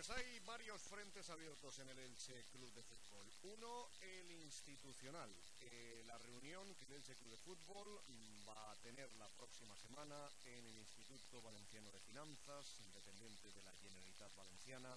Pues hay varios frentes abiertos en el Elche Club de Fútbol. Uno, el institucional. La reunión que el Elche Club de Fútbol va a tener la próxima semana en el Instituto Valenciano de Finanzas, independiente de la Generalitat Valenciana,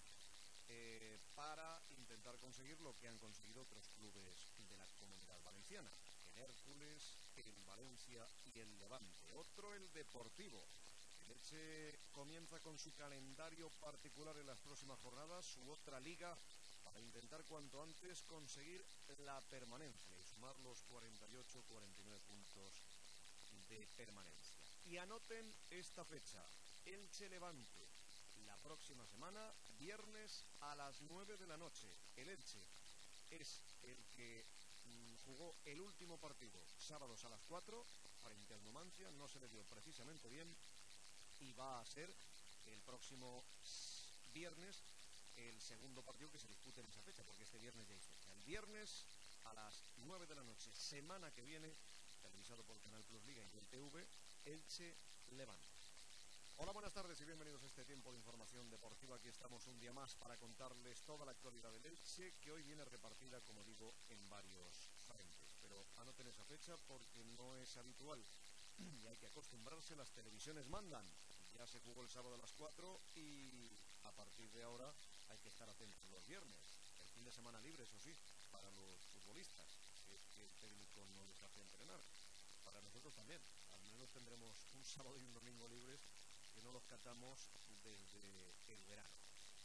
para intentar conseguir lo que han conseguido otros clubes de la Comunidad Valenciana. El Hércules, el Valencia y el Levante. Otro, el Deportivo. El Elche comienza con su calendario particular en las próximas jornadas, su otra liga, para intentar cuanto antes conseguir la permanencia y sumar los 48-49 puntos de permanencia. Y anoten esta fecha, Elche-Levante, la próxima semana, viernes a las 9 de la noche. El Elche es el que jugó el último partido, sábados a las 4, frente al Numancia, no se le dio precisamente bien, y va a ser el próximo viernes el segundo partido que se dispute en esa fecha, porque este viernes ya hay fecha. El viernes a las 9 de la noche, semana que viene, televisado por Canal Plus Liga y del TV, Elche Levante. Hola, buenas tardes y bienvenidos a este tiempo de información deportiva. Aquí estamos un día más para contarles toda la actualidad del Elche, que hoy viene repartida, como digo, en varios frentes. Pero anoten esa fecha porque no es habitual y hay que acostumbrarse, las televisiones mandan. Ya se jugó el sábado a las 4 y a partir de ahora hay que estar atentos los viernes. El fin de semana libre, eso sí, para los futbolistas, si es que el técnico no les hace entrenar. Para nosotros también, al menos tendremos un sábado y un domingo libres que no los catamos desde el verano.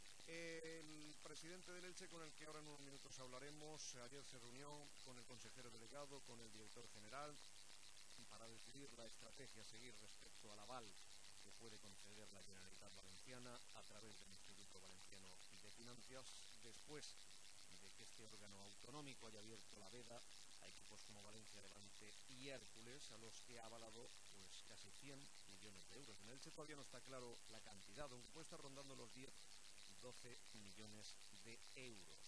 El presidente del Elche, con el que ahora en unos minutos hablaremos, ayer se reunió con el consejero delegado, con el director general, para decidir la estrategia a seguir respecto al aval que puede conceder la Generalitat Valenciana a través del Instituto Valenciano de Finanzas, después de que este órgano autonómico haya abierto la veda a equipos como Valencia, Levante y Hércules, a los que ha avalado pues casi 100 millones de euros. En el Elche todavía no está claro la cantidad, aunque puede estar rondando los 10-12 millones de euros.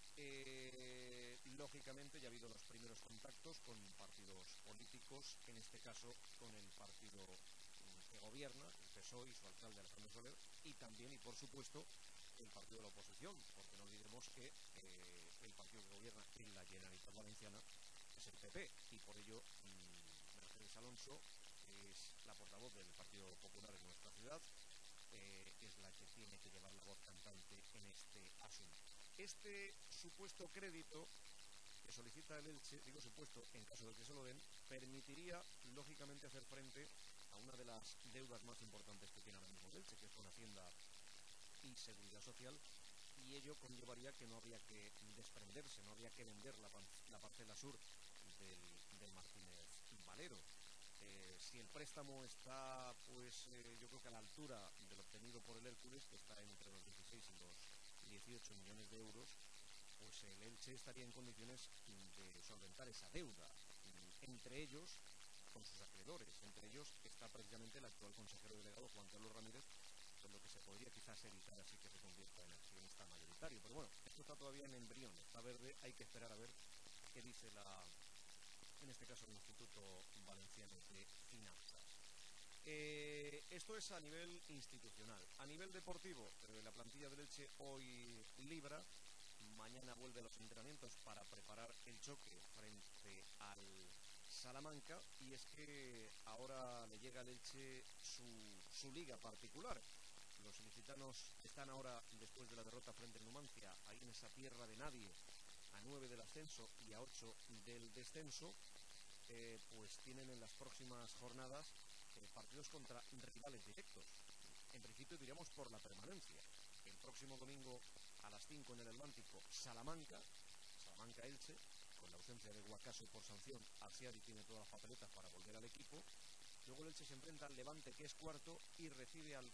Lógicamente ya ha habido los primeros contactos con partidos políticos, en este caso con el partido que gobierna, el PSOE y su alcalde Alejandro Soler, y también y por supuesto el partido de la oposición, porque no olvidemos que el partido que gobierna en la Generalitat Valenciana es el PP, y por ello Mercedes Alonso, que es la portavoz del Partido Popular en nuestra ciudad, es la que tiene que llevar la voz cantante en este asunto. Este supuesto crédito que solicita el Elche, digo supuesto en caso de que se lo den, permitiría lógicamente hacer frente a una de las deudas más importantes que tiene ahora mismo el Elche, que es con Hacienda y Seguridad Social, y ello conllevaría que no habría que desprenderse, no habría que vender la parcela sur del Martínez Valero. Si el préstamo está, pues yo creo que a la altura de lo obtenido por el Hércules, que está entre los 16 y los 18 millones de euros, pues el Elche estaría en condiciones de solventar esa deuda, entre ellos con sus acreedores. Entre ellos está precisamente el actual consejero delegado Juan Carlos Ramírez, con lo que se podría quizás evitar así que se convierta en accionista mayoritario. Pero bueno, esto está todavía en embrión, está verde, hay que esperar a ver qué dice en este caso el Instituto Valenciano de Finanzas. Esto es a nivel institucional. A nivel deportivo, la plantilla del Elche hoy libra. Mañana vuelve a los entrenamientos para preparar el choque frente al Salamanca, y es que ahora le llega al Elche su liga particular. Los ilicitanos están ahora, después de la derrota frente al Numancia, ahí en esa tierra de nadie, a 9 del ascenso y a 8 del descenso. Pues tienen en las próximas jornadas partidos contra rivales directos. En principio diríamos por la permanencia. El próximo domingo a las 5 en el Atlántico, Salamanca-Elche, con la ausencia de Guacaso por sanción. Arciari tiene todas las papeletas para volver al equipo. Luego el Elche se enfrenta al Levante, que es cuarto, y recibe al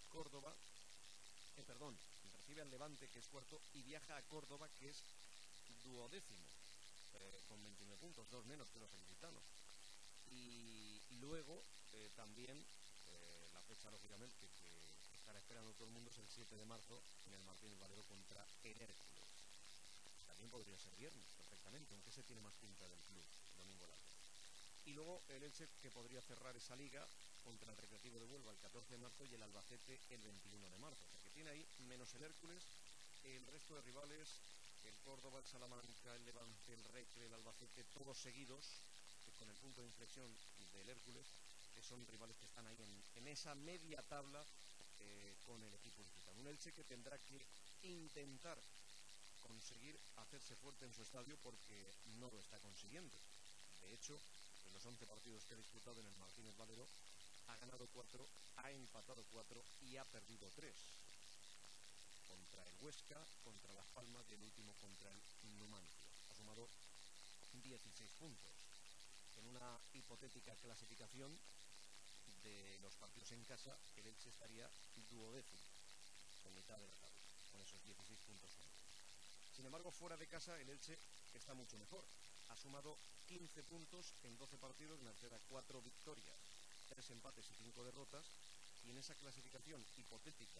recibe al Levante, que es cuarto, y viaja a Córdoba, que es duodécimo, con 29 puntos, 2 menos que los ilicitanos. Y luego también la fecha, lógicamente, que estará esperando todo el mundo es el 7 de marzo en el Martínez Valero contra el Hércules. También podría ser viernes, perfectamente, aunque ese tiene más pinta del club, domingo largo. Y luego el Elche, que podría cerrar esa liga contra el Recreativo de Huelva el 14 de marzo y el Albacete el 21 de marzo. O sea que tiene ahí, menos el Hércules, el resto de rivales, el Córdoba, el Salamanca, el Levante, el Recre, el Albacete, todos seguidos, con el punto de inflexión del Hércules, que son rivales que están ahí en esa media tabla con el equipo ilicitano. Un Elche que tendrá que intentar conseguir hacerse fuerte en su estadio porque no lo está consiguiendo. De hecho, en los 11 partidos que ha disputado en el Martínez Valero, ha ganado 4, ha empatado 4 y ha perdido 3. Contra el Huesca, contra Las Palmas y el último contra el Numancia. Ha sumado 16 puntos. En una hipotética clasificación de los partidos en casa, el Elche estaría duodécimo, en mitad de la tabla, con esos 16 puntos sumados. Sin embargo, fuera de casa, el Elche está mucho mejor. Ha sumado 15 puntos en 12 partidos, merced a 4 victorias, 3 empates y 5 derrotas. Y en esa clasificación hipotética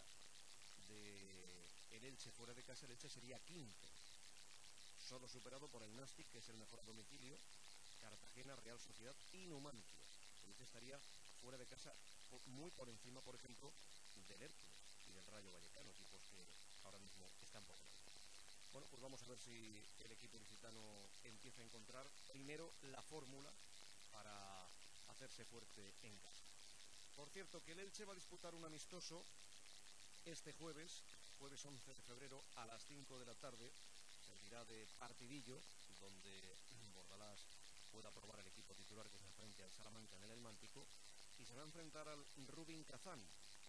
de el Elche fuera de casa, el Elche sería quinto, solo superado por el Nastic, que es el mejor a domicilio, Cartagena, Real Sociedad y Numancia. El Elche estaría fuera de casa muy por encima, por ejemplo, del Hércules y del Rayo Vallecano, equipos que ahora mismo están por delante. Bueno, pues vamos a ver si el equipo licitano empieza a encontrar primero la fórmula para hacerse fuerte en casa. Por cierto, que el Elche va a disputar un amistoso este jueves 11 de febrero a las 5 de la tarde. Servirá de partidillo donde Bordalás pueda probar el equipo titular que se enfrente al Salamanca en el Elmántico, y se va a enfrentar al Rubin Kazán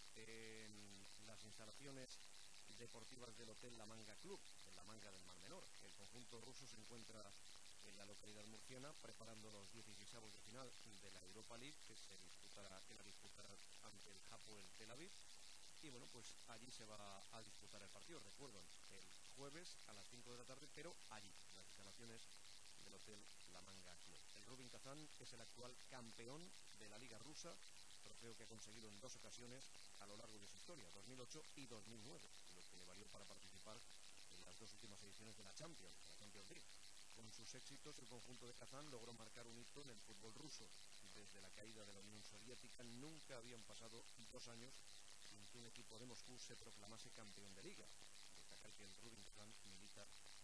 en las instalaciones deportivas del Hotel La Manga Club, en La Manga del Mar Menor. El conjunto ruso se encuentra en la localidad murciana preparando los 16avos de final de la Europa League, que la disputará ante el Hapoel Tel Aviv. Y bueno, pues allí se va a disputar el partido, recuerdan, el jueves a las 5 de la tarde, pero allí, en las instalaciones del Hotel La Manga Club. El Rubin Kazán es el actual campeón de la Liga Rusa, trofeo que ha conseguido en 2 ocasiones a lo largo de su historia, 2008 y 2009, lo que le valió para participar en las 2 últimas ediciones de la Champions League. Con sus éxitos, el conjunto de Kazán logró marcar un hito en el fútbol ruso. Desde la caída de la Unión Soviética nunca habían pasado 2 años sin que un equipo de Moscú se proclamase campeón de liga. Destacar que en el Rubin Kazán milita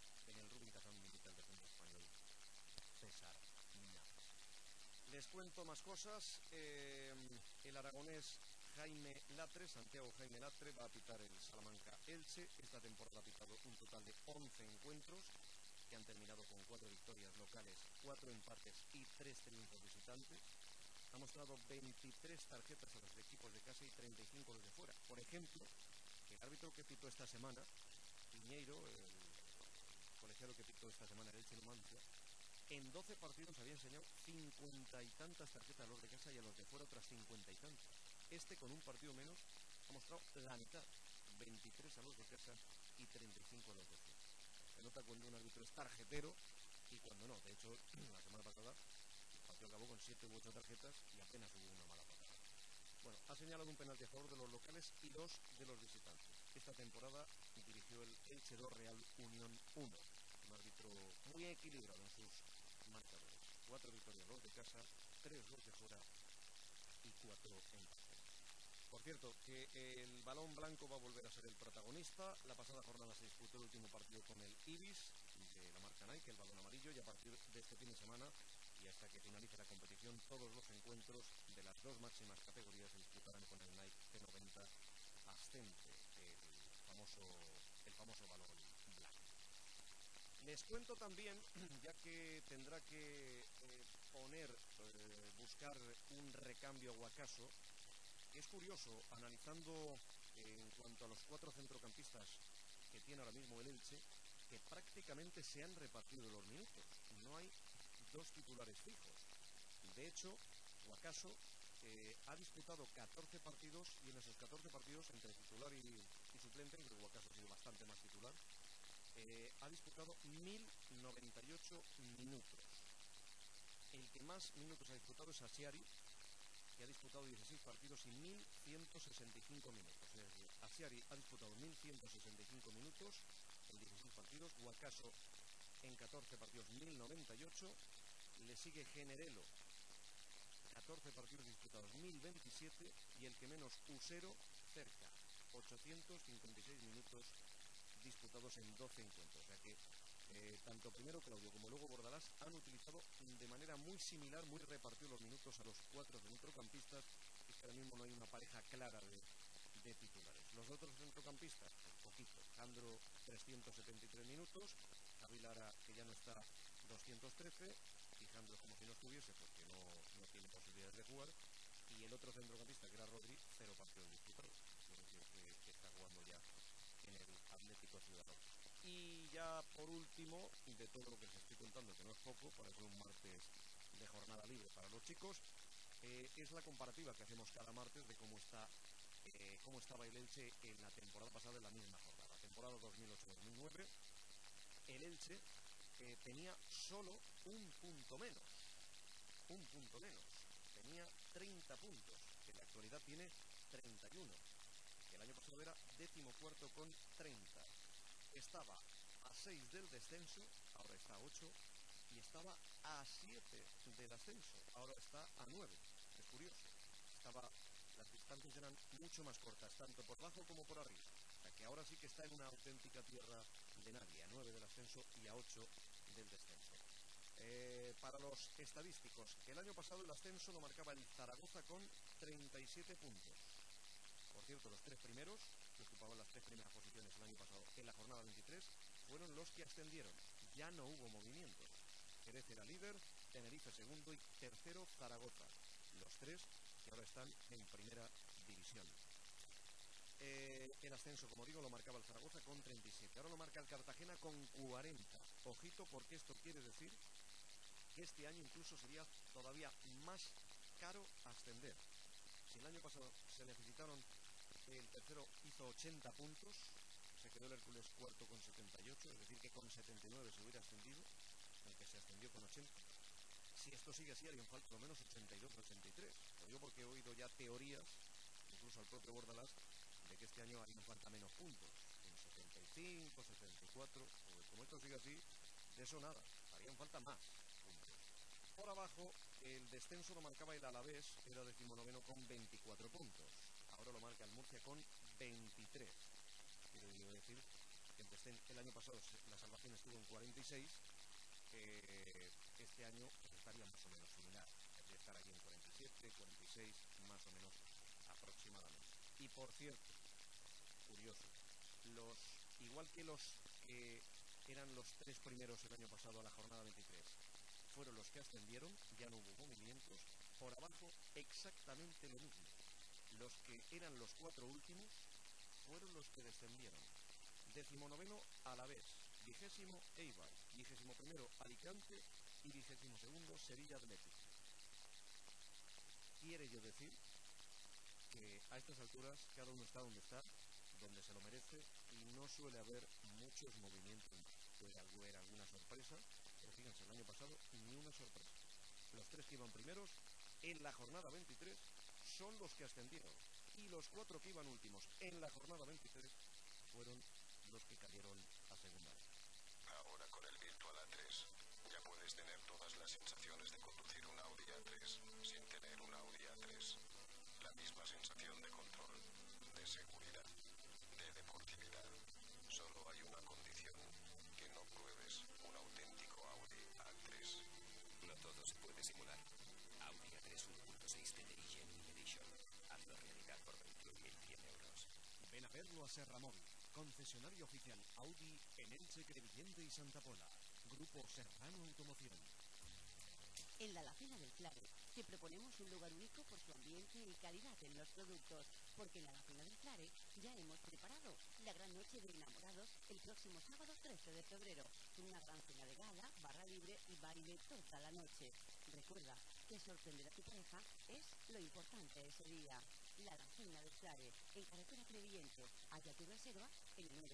el defensa español César Navas. Les cuento más cosas. El aragonés Jaime Latre, Santiago Jaime Latre, va a pitar el Salamanca Elche. Esta temporada ha pitado un total de 11 encuentros que han terminado con 4 victorias locales, 4 empates y 3 triunfos visitantes. Ha mostrado 23 tarjetas a los equipos de casa y 35 a los de fuera. Por ejemplo, el árbitro que pitó esta semana, Piñeiro, el colegiado que pitó esta semana el Elche Numancia, en 12 partidos había enseñado 50 y tantas tarjetas a los de casa y a los de fuera otras 50 y tantas. Este, con un partido menos, ha mostrado la mitad, 23 a los de casa y 35 a los de fuera. Se nota cuando un árbitro es tarjetero y cuando no. De hecho, la semana pasada el partido acabó con 7 u 8 tarjetas y apenas hubo una mala patada. Bueno, ha señalado un penalti a favor de los locales y 2 de los visitantes. Esta temporada dirigió el Elche 2 Real Unión 1. Un árbitro muy equilibrado en sus marcadores. 4 victorias los de casa, 3 los de fuera y 4 empates. Por cierto, que el balón blanco va a volver a ser el protagonista. La pasada jornada se disputó el último partido con el Ibis de la marca Nike, el balón amarillo, y a partir de este fin de semana y hasta que finalice la competición, todos los encuentros de las 2 máximas categorías se disputarán con el Nike T90 Ascente, el famoso balón blanco. Les cuento también, ya que tendrá que buscar un recambio a Guacaso, que es curioso, analizando en cuanto a los 4 centrocampistas que tiene ahora mismo el Elche, que prácticamente se han repartido los minutos. No hay 2 titulares fijos. De hecho, Guacaso ha disputado 14 partidos y en esos 14 partidos, entre titular y suplente, creo que Guacaso ha sido bastante más titular, ha disputado 1098 minutos. El que más minutos ha disputado es Asiari, que ha disputado 16 partidos y 1165 minutos. Es decir, Asiari ha disputado 1165 minutos en 16 partidos, Guacaso en 14 partidos 1098, le sigue Generelo, 14 partidos disputados 1027, y el que menos, Usero, cerca, 856 minutos disputados en 12 encuentros. O sea que tanto primero Claudio como luego Bordalás han utilizado de manera muy similar, muy repartidos los minutos a los 4 centrocampistas. Es que ahora mismo no hay una pareja clara de titulares. Los otros centrocampistas, pues poquito. Jandro, 373 minutos. Javi Lara, que ya no está, 213. Y Jandro, como si no estuviese, porque no tiene posibilidades de jugar. Y el otro centrocampista, que era Rodri, 0 partidos disputados. Es decir, que está jugando ya en el Atlético Ciudadano. Y ya por último, de todo lo que os estoy contando, que no es poco, para ser un martes de jornada libre para los chicos, es la comparativa que hacemos cada martes de cómo estaba el Elche en la temporada pasada, en la misma jornada. Temporada 2008-2009, el Elche tenía solo un punto menos. Un punto menos. Tenía 30 puntos. En la actualidad tiene 31. El año pasado era 14º con 30. Estaba a 6 del descenso, ahora está a 8. Y estaba a 7 del ascenso, ahora está a 9. Es curioso. Las distancias eran mucho más cortas, tanto por abajo como por arriba. O sea que ahora sí que está en una auténtica tierra de nadie, a 9 del ascenso y a 8 del descenso. Para los estadísticos, el año pasado el ascenso lo marcaba el Zaragoza con 37 puntos. Por cierto, los 3 primeros, que ocupaban las 3 primeras posiciones el año pasado en la jornada 23, fueron los que ascendieron. Ya no hubo movimientos. Jerez era líder, Tenerife segundo y tercero Zaragoza. Los 3 que ahora están en primera división. El ascenso, como digo, lo marcaba el Zaragoza con 37. Ahora lo marca el Cartagena con 40. Ojito, porque esto quiere decir que este año incluso sería todavía más caro ascender. Si el año pasado se necesitaron, el tercero hizo 80 puntos, se quedó el Hércules cuarto con 78, es decir que con 79 se hubiera ascendido, aunque se ascendió con 80. Si esto sigue así, harían falta por lo menos 82 o 83. Lo digo porque he oído ya teorías, incluso al propio Bordalás, de que este año harían falta menos puntos, en 75, 74. Pues como esto sigue así, de eso nada, harían falta más puntos. Por abajo, el descenso lo marcaba el Alavés, era 19º con 24 puntos. Ahora lo marca el Murcia con 23. Quiero decir que el año pasado la salvación estuvo en 46. Este año pues estaría más o menos similar. Debería estar aquí en 47, 46, más o menos aproximadamente. Y por cierto, curioso, igual que los que eran los 3 primeros el año pasado a la jornada 23, fueron los que ascendieron, ya no hubo movimientos. Por abajo, exactamente lo mismo. Los que eran los 4 últimos fueron los que descendieron. 19º Alavés, 20º Eibar, 21º Alicante y 22º Sevilla Atlético. Quiere yo decir que a estas alturas cada uno está donde se lo merece, y no suele haber muchos movimientos. Puede haber alguna sorpresa, pero fíjense, el año pasado ni una sorpresa. Los 3 que iban primeros en la jornada 23 son los que ascendieron, y los 4 que iban últimos en la jornada 23 fueron los que cayeron a segunda. Ahora con el Virtual A3 ya puedes tener todas las sensaciones de conducir un Audi A3 sin tener un Audi A3. La misma sensación de control, de seguridad, de deportividad. Solo hay una condición: que no pruebes un auténtico Audi A3. No todo se puede simular. Audi A3 1.6 TDI Genuine Edition. Hazlo realidad por 21.100 euros. Ven a verlo a Serramóvil, concesionario oficial Audi en Elche, Crevillente y Santa Pola. Grupo Serrano Automoción. En la Alacena del Clare te proponemos un lugar único por su ambiente y calidad en los productos, porque en la Alacena del Clare ya hemos preparado la gran noche de enamorados el próximo sábado 13 de febrero, con una gran cena de gala, barra libre y baile toda la noche. Recuerda que sorprender a tu pareja es lo importante ese día. La Alacena del Clare, en carretera Crevillente. Haya tu reserva en el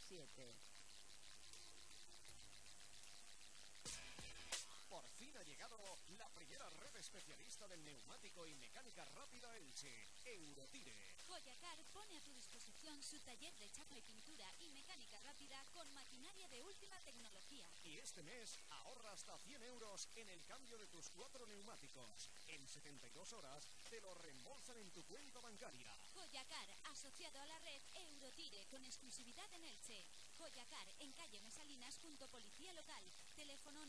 96-666-0947. Por fin ha llegado presentado la primera red especialista del neumático y mecánica rápida Elche, Eurotire. Joyacar pone a tu disposición su taller de chapa y pintura y mecánica rápida con maquinaria de última tecnología. Y este mes ahorra hasta 100 euros en el cambio de tus 4 neumáticos. En 72 horas te lo reembolsan en tu cuenta bancaria. Joyacar, asociado a la red Eurotire, con exclusividad en Elche. Joyacar, en calle Mesalinas, junto Policía Local. Teléfono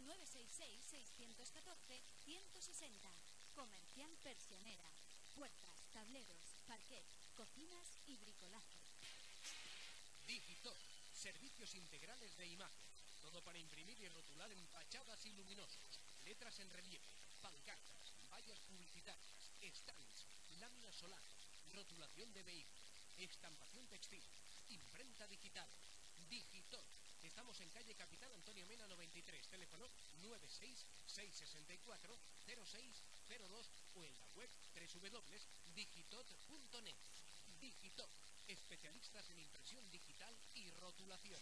966-614-160. Comercial Persianera. Puertas, tableros, parquet, cocinas y bricolaje. Digitor, servicios integrales de imagen. Todo para imprimir y rotular en fachadas y luminosos. Letras en relieve, pancartas, vallas publicitarias, stands, láminas solares, rotulación de vehículos, estampación textil, imprenta digital. Digitor. Estamos en calle Capitán Antonio Mena 93, teléfono 966640602 o en la web www.digitot.net. Digitot, especialistas en impresión digital y rotulación.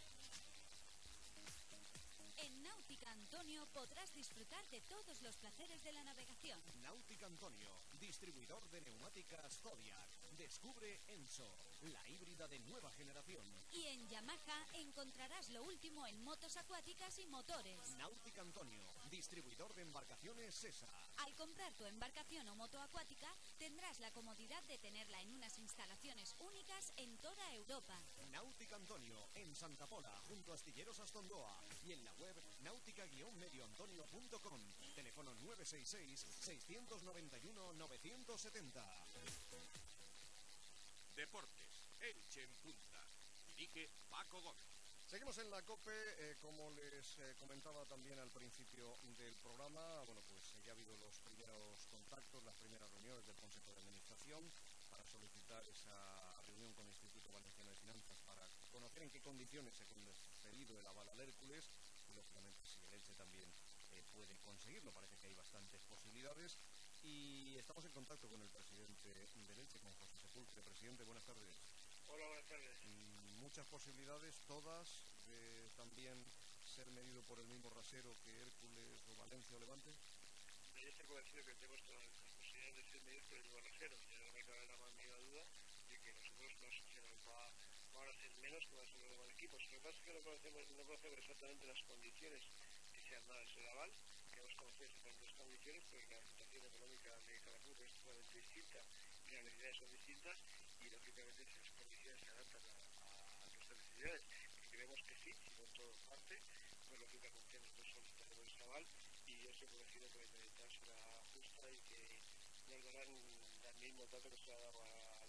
En Náutica Antonio podrás disfrutar de todos los placeres de la navegación. Náutica Antonio, distribuidor de neumáticas Zodiac. Descubre Enso, la híbrida de nueva generación. Y en Yamaha encontrarás lo último en motos acuáticas y motores. Náutica Antonio, distribuidor de embarcaciones SESA. Al comprar tu embarcación o moto acuática, tendrás la comodidad de tenerla en unas instalaciones únicas en toda Europa. Náutica Antonio, en Santa Pola, junto a Astilleros Astondoa. Y en la web náutica-medioantonio.com. Teléfono 966-691-970. Deportes, Elche en punta. Dirige Paco Gómez. Seguimos en la COPE, como les comentaba también al principio del programa. Bueno, pues ya ha habido los primeros contactos, las primeras reuniones del Consejo de Administración para solicitar esa reunión con el Instituto Valenciano de Finanzas para conocer en qué condiciones se ha concedido el aval al Hércules y, lógicamente, si el Elche también puede conseguirlo. Parece que hay bastantes posibilidades y estamos en contacto con el presidente del Elche, con José Sepulcre. Presidente, buenas tardes. Hola, buenas tardes. Muchas posibilidades, todas, de también ser medido por el mismo rasero que Hércules o Valencia o Levante. Yo estoy convencido que tenemos todas las posibilidades de ser medidos por el mismo rasero. Ya no me cabe la más mínima duda de que nosotros se nos van a hacer menos que van a ser los demás equipos. Lo que pasa es que no conocemos exactamente las condiciones que se han dado en ese aval. Queremos conocer exactamente las condiciones, porque la situación económica de cada club es totalmente distinta y las necesidades son distintas y, lógicamente, esas condiciones se adaptan a nuestras necesidades. Y creemos que sí, si no en todo parte, pues lógicamente nosotros solicitaremos ese aval y yo estoy convencido que la inmediatez será justa y que nos darán el mismo trato que se ha dado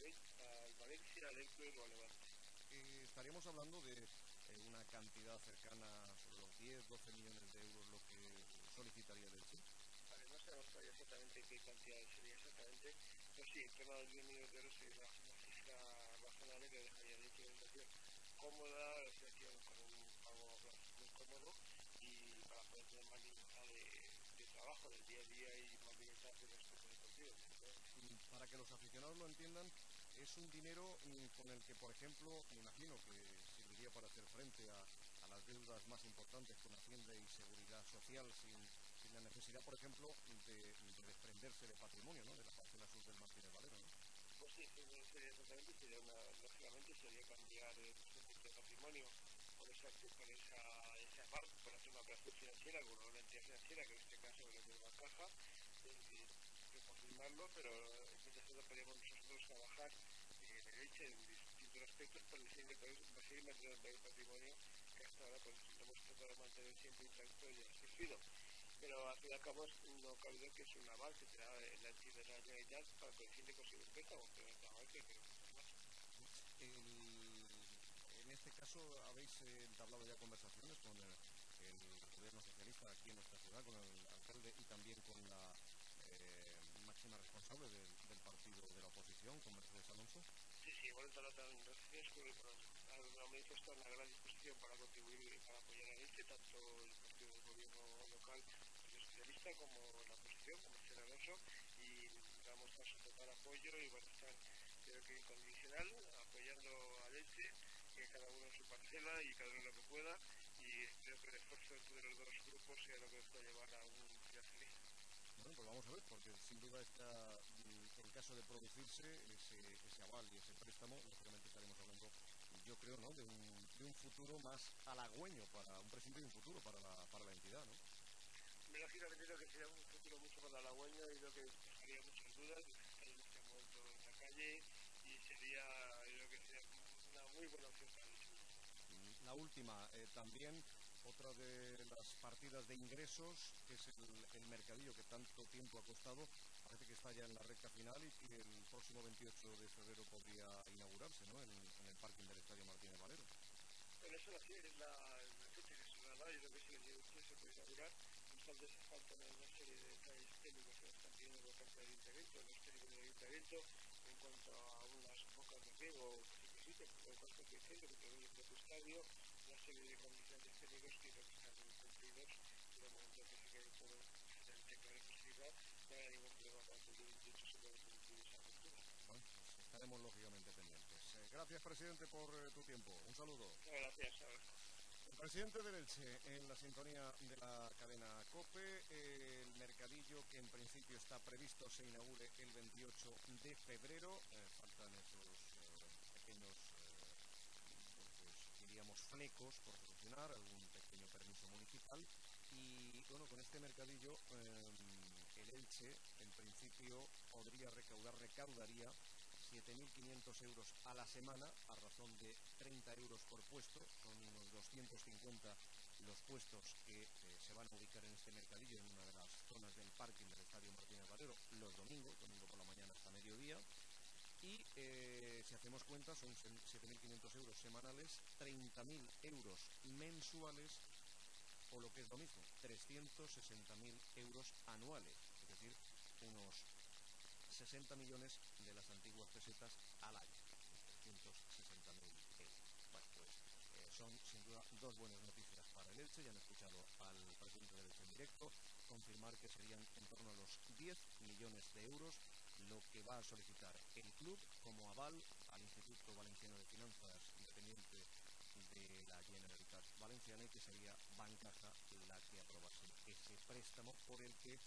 al Valencia, al Hércules o al Levante. Estaríamos hablando de una cantidad cercana sobre los 10-12 millones de euros lo que solicitaría el Elche. Vale, no sabemos todavía exactamente qué cantidad sería exactamente, pero sí, en torno a los 10 millones de euros sería una cifra razonable que dejaría el Elche en una situación cómoda, una situación con un pago muy cómodo y para poder tener más libertad de trabajo del día a día y más libertad de respeto deportivo. Para que los aficionados lo entiendan, es un dinero con el que, por ejemplo, me imagino que serviría para hacer frente a las deudas más importantes con Hacienda y Seguridad Social sin la necesidad, por ejemplo, de desprenderse de patrimonio, ¿no?, de la parcela sur del Martínez Valero, ¿no? Pues sí, sería exactamente, lógicamente sería cambiar el de patrimonio por ese aval, por hacer una operación financiera con una entidad financiera, que en este caso es la Caja, que confirmarlo, pero mientras tanto podríamos nosotros trabajar en el Elche en distintos aspectos para seguir manteniendo el patrimonio que hasta ahora pues hemos tratado de mantener siempre intacto y asistido. Pero al fin y al cabo no cabe duda que es un aval que será la entidad de la Generalitat para que el fin de conseguir un préstamo, pero es un aval que queremos más. En este caso, ¿habéis entablado ya conversaciones con el gobierno socialista aquí en nuestra ciudad, con el alcalde y también con la máxima responsable del partido de la oposición, con Mercedes Alonso? Sí, hemos entablado negociaciones con el ha manifestado una gran disposición para contribuir y para apoyar a Elche, tanto el partido del gobierno local, el socialista, como la oposición, como Mercedes Alonso, y vamos a su total apoyo y van a estar, creo que incondicional, apoyando a Elche, que cada uno en su parcela y cada uno en lo que pueda, y espero que el esfuerzo de los dos grupos sea lo que nos pueda llevar a un final feliz. Bueno, pues vamos a ver, porque sin duda está, en caso de producirse ese aval y ese préstamo, lógicamente estaremos hablando, yo creo, ¿no?, de un futuro más halagüeño, para un presente y un futuro para la entidad, ¿no? Lógicamente creo que sería un futuro mucho más halagüeño y creo que despejaría muchas dudas, estaría en este momento en la calle y sería, yo creo que sería una muy buena opción para el club. La última, también otra de las partidas de ingresos, que es el mercadillo que tanto tiempo ha costado, parece que está ya en la recta final y que el próximo 28 de febrero podría inaugurarse, ¿no?, en el parking del Estadio Martínez Valero. Bueno, eso es la fecha que se va a dar, yo creo que ese 28 se puede inaugurar. Entonces faltan una serie de detalles técnicos que están pidiendo por parte del ayuntamiento, los técnicos del ayuntamiento, en cuanto a unas bocas de riego que se necesiten, por cuanto que diciendo que tiene el propio estadio, una serie de condiciones técnicos que creo que están cumplidos, y de momento que se quede todo absolutamente claro y justificado, no haya ningún problema para que el 28 se pueda cumplir esa apertura. Bueno, pues estaremos lógicamente pendientes. Gracias, presidente, por tu tiempo. Un saludo. Gracias. El presidente del Elche, en la sintonía de la cadena COPE. El mercadillo, que en principio está previsto se inaugure el 28 de febrero. Faltan esos pequeños, pues diríamos, flecos por solucionar, algún pequeño permiso municipal. Y bueno, con este mercadillo, el Elche, en principio, recaudaría 7.500 euros a la semana, a razón de 30 euros por puesto. Son unos 250 los puestos que se van a ubicar en este mercadillo, en una de las zonas del parking del Estadio Martínez Valero, los domingos, domingo por la mañana hasta mediodía. Y si hacemos cuenta, son 7.500 euros semanales, 30.000 euros mensuales, o lo que es lo mismo, 360.000 euros anuales, es decir, unos 60 millones de las antiguas pesetas al año, 360.000 euros. Bueno, pues son sin duda dos buenas noticias para el Elche. Ya han escuchado al presidente del Elche en directo confirmar que serían en torno a los 10 millones de euros lo que va a solicitar el club como aval al Instituto Valenciano de Finanzas, dependiente de la Generalitat Valenciana, y que sería Bancaja la que aprobase ese préstamo, por el que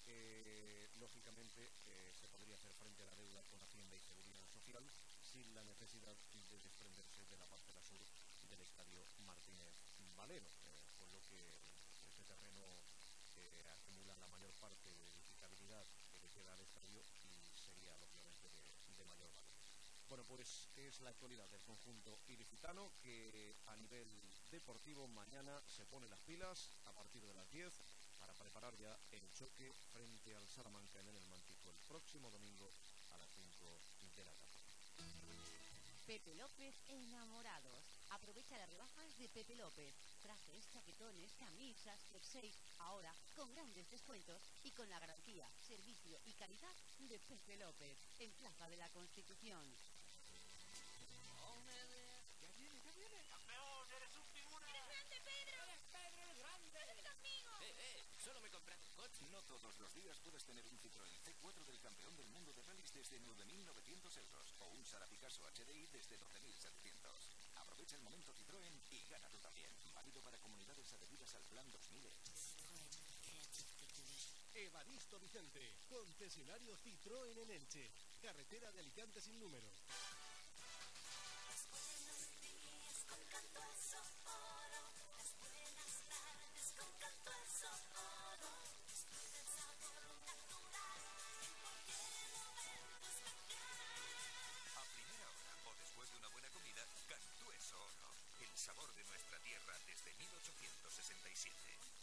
lógicamente se podría hacer frente a la deuda con Hacienda y Seguridad Social sin la necesidad de desprenderse de la parcela sur del Estadio Martínez Valero, con lo que ese terreno acumula la mayor parte de edificabilidad que le queda al estadio y sería lógicamente de mayor valor. Bueno, pues es la actualidad del conjunto ilicitano, que a nivel deportivo mañana se pone las pilas a partir de las 10 para preparar ya el choque frente al Salamanca en el Mántico el próximo domingo a las 5 de la tarde. Pepe López Enamorados. Aprovecha las rebajas de Pepe López. Trajes, chaquetones, camisas, jerseys, ahora con grandes descuentos y con la garantía, servicio y calidad de Pepe López, en Plaza de la Constitución. ¡Ya viene! ¡Campeón, eres un figura! ¡Eres grande, Pedro! ¡Eres Pedro el Grande! ¡Ven conmigo! Solo me he comprado un coche. No todos los días puedes tener un Citroën C4 del campeón del mundo de rallies desde 9.900 euros o un Sara Picasso HDI desde 12.700. Aprovecha el momento Citroën y gana tú también. Válido para comunidades adheridas al Plan 2000. Evaristo Vicente, concesionario Citroën en Elche, carretera de Alicante sin número. A primera hora o después de una buena comida, Cantueso Oro. El sabor de nuestra tierra desde 1867.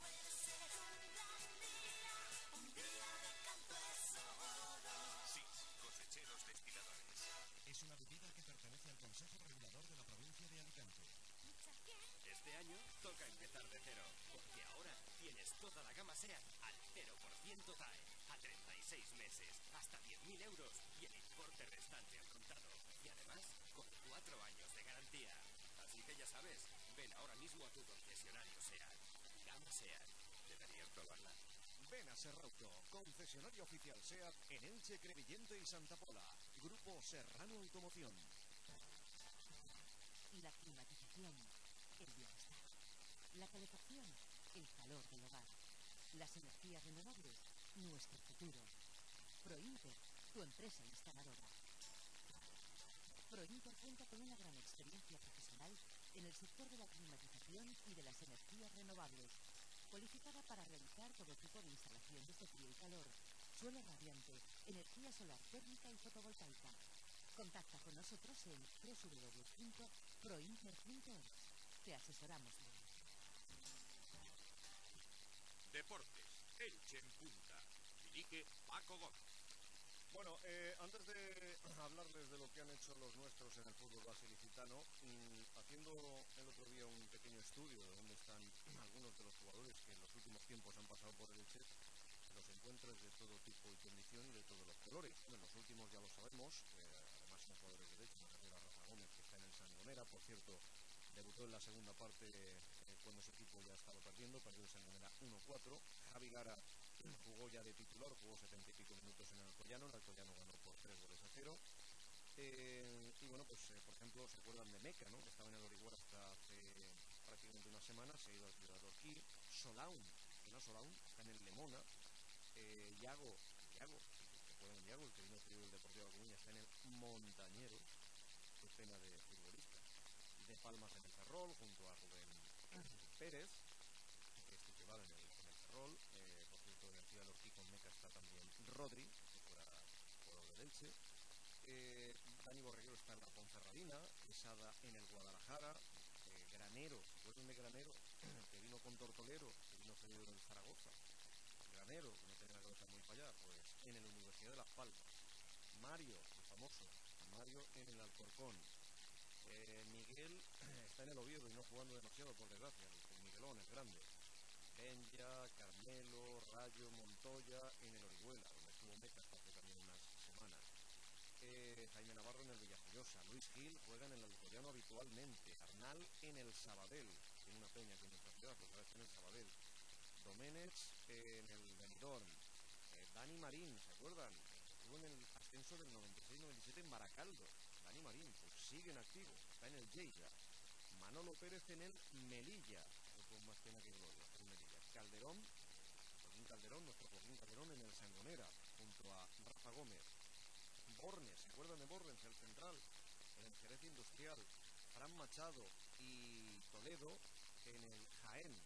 Sí, cosecheros destiladores. Es una bebida que pertenece al Consejo Regulador de la provincia de Alicante. Este año toca empezar de cero, porque ahora tienes toda la gama SEAT al 0% TAE, a 36 meses, hasta 10.000 euros y el importe restante al contado. Y además, con 4 años de garantía. Así que ya sabes, ven ahora mismo a tu concesionario SEAT. Gama SEAT. Deberías probarla. Ven a Serrauto, concesionario oficial SEAT en Elche, Crevillente y Santa Pola. Grupo Serrano Automoción. La climatización, el bienestar. La calefacción, el calor del hogar. Las energías renovables, nuestro futuro. Prointer, tu empresa instaladora. Prointer cuenta con una gran experiencia profesional en el sector de la climatización y de las energías renovables, cualificada para realizar todo tipo de instalaciones de frío y calor, suelo radiante, energía solar térmica y fotovoltaica. Contacta con nosotros en www.prointer.es. Te asesoramos bien. Deportes, Elche en punta. Dirige Paco Gómez. Bueno, antes de hablarles de lo que han hecho los nuestros en el fútbol base ilicitano, haciendo el otro día un pequeño estudio de dónde están algunos de los jugadores que en los últimos tiempos han pasado por el Elche, los encuentros de todo tipo y condición y de todos los colores. Bueno, los últimos ya lo sabemos, además son jugadores de Elche, me refiero a Rafa Gómez, que está en el Sangonera, por cierto, debutó en la segunda parte cuando ese equipo ya estaba perdiendo, perdió el Sangonera 1-4. Javi Lara jugó ya de titular, jugó 70 y pico minutos en el Alcoyano ganó por 3-0. Y bueno, pues por ejemplo, se acuerdan de Meca, ¿no? Que estaba en el Orihuela hasta hace prácticamente una semana, se ha ido al Ciudad Orquí. Solaun, está en el Lemona. Iago, ¿se acuerdan de Iago? El que vino cedido del Deportivo de La Coruña, está en el Montañeros. Qué pena de futbolista. De Palmas en el Ferrol, junto a Rubén Pérez, que es titular en el Ferrol. Por cierto, en el Ciudad Orquí con Meca está también Rodri, que fuera jugador del Elche. Dani Borreguero está en la Ponferradina, Quesada en el Guadalajara, Granero, ¿se acuerdan de Granero? Que vino con Tortolero, que vino cedido en el Zaragoza. Granero, que no tiene la cabeza muy para allá, pues en la Universidad de Las Palmas. Mario, el famoso, Mario en el Alcorcón. Miguel está en el Oviedo y no jugando demasiado, por desgracia, el Miguelón es grande. Benja, Carmelo, Rayo, Montoya en el Orihuela, donde estuvo Meca hasta hace también unas semanas. Jaime Navarro en el Villajoyosa. Luis Gil juega en el Alcoyano habitualmente. Arnal en el Sabadell, tiene una peña aquí en nuestra ciudad, pues ahora está en el Sabadell. Doménech en el Benidorm. Dani Marín, ¿se acuerdan? Estuvo en el ascenso del 96-97 en Baracaldo. Dani Marín, pues sigue en activo, está en el Lleida. Manolo Pérez en el Melilla, con más pena que gloria, está en Melilla. Calderón, nuestro Joaquín Calderón en el Sangonera, junto a Rafa Gómez. Bornes, ¿se acuerdan de Bornes, el central? En el Jerez Industrial. Fran Machado y Toledo en el Jaén.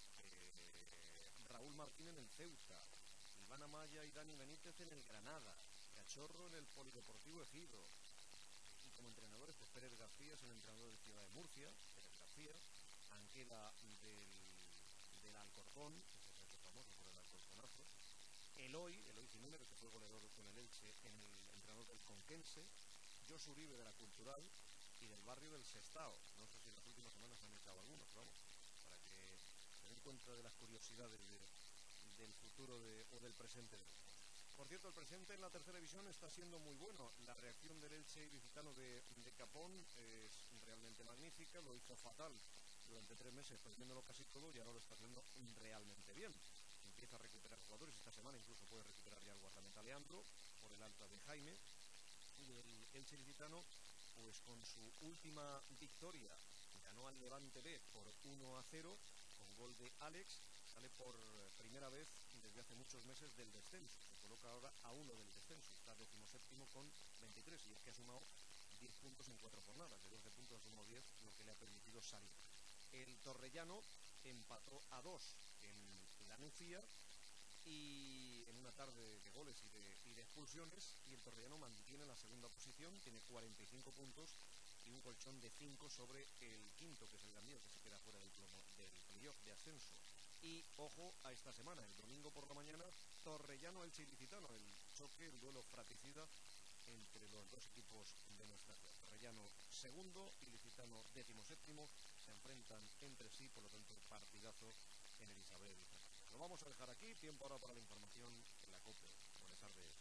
Raúl Martín en el Ceuta. Iván Amaya y Dani Benítez en el Granada. Cachorro en el Polideportivo Ejido. Y como entrenadores, pues Pérez García es el entrenador del Ciudad de Murcia. Pérez García. Anquela del Alcorcón, ese es el famoso por el Alcorconazo. Eloy Jiménez, que fue goleador con el Elche, en el entrenador del Conquense. Josu Uribe de la Cultural y del barrio del Sestao. No sé si en las últimas semanas han echado algunos, pero vamos, para que se den cuenta de las curiosidades del futuro o del presente de los dos. Por cierto, el presente en la tercera división está siendo muy bueno. La reacción del Elche ilicitano de Capón es realmente magnífica. Lo hizo fatal durante 3 meses, perdiéndolo casi todo, y ahora lo está haciendo realmente bien. Empieza a recuperar jugadores. Esta semana incluso puede recuperar ya el guardameta Leandro por el alta de Jaime. Y el Elche ilicitano, pues con su última victoria, ganó al Levante B por 1-0 con gol de Alex. Sale por primera vez desde hace muchos meses del descenso. Se coloca ahora a 1 del descenso. Está 17º con 23, y es que ha sumado 10 puntos en 4 jornadas. De 12 puntos ha sumado 10, lo que le ha permitido salir. El Torrellano empató a 2 en la Nucía, y en una tarde de goles y de expulsiones, y el Torrellano mantiene la segunda posición, tiene 45 puntos y un colchón de 5 sobre el quinto, que es el Gandiel, que se queda fuera del playoff de ascenso. Y ojo a esta semana, el domingo por la mañana, Torrellano-Elche ilicitano, el choque, el duelo fratricida entre los dos equipos de nuestra ciudad. Torrellano segundo, Ilicitano 17º, se enfrentan entre sí, por lo tanto partidazo en el Isabel. Lo vamos a dejar aquí, tiempo ahora para la información en la COPE. Buenas tardes.